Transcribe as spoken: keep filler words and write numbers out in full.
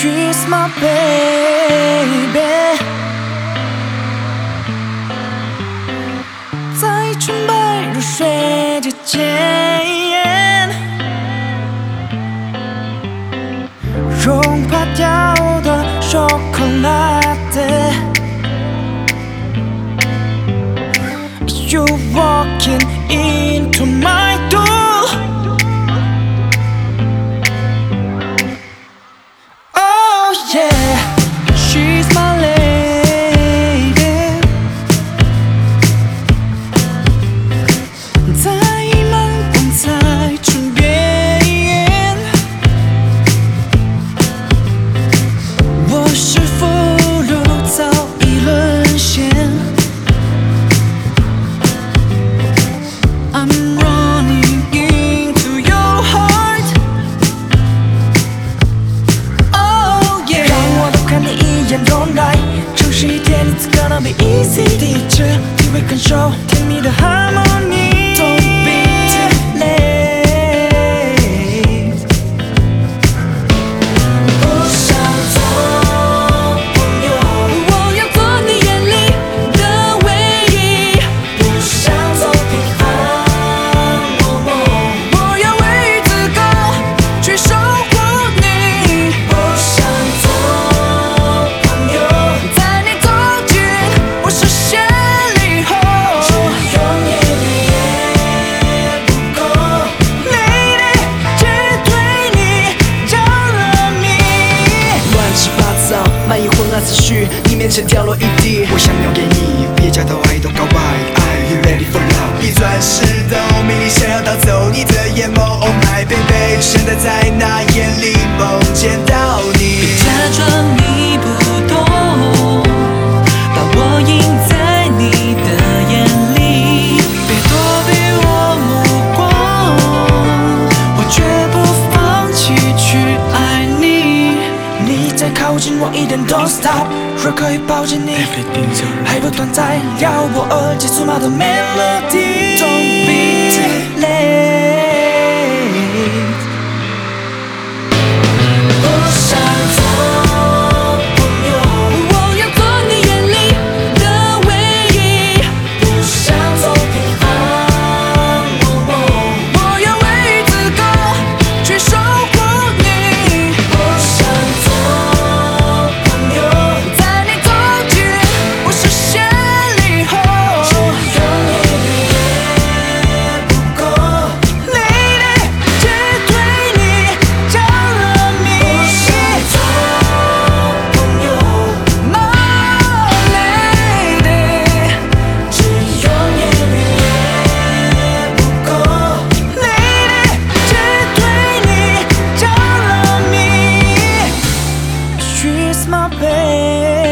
She's my baby， 在纯白如水之间，融化掉的chocolate。You walking into my door. Oh yeah, she's my lady. 在满光彩唇边，我是俘虏早已沦陷。城市一天 It's gonna be easy， 第一次体会感受甜蜜的 harmony。 Don't be too late， 不想做朋友，我要做你眼里的唯一，不想做平凡默默，我要为自个去守护你，不想做思绪，你面前掉落一地， 我想要给你别假的爱都告白。Are you ready for love？ 一转世的美丽想要盗走你的眼眸 ，Oh my baby， 现在在那眼里梦见到你。 别假装你不懂，把我印在你的眼里，别躲避我目光，我绝不放弃去爱你。你再靠近我一点 ，Don't stop。若可以抱紧你，还不断在撩我耳际酥麻的 melody。Don't be too late。不想做朋友，我要做你眼里的唯一，不想做平凡默默，我要为自个去守护你，不想做朋友。My baby。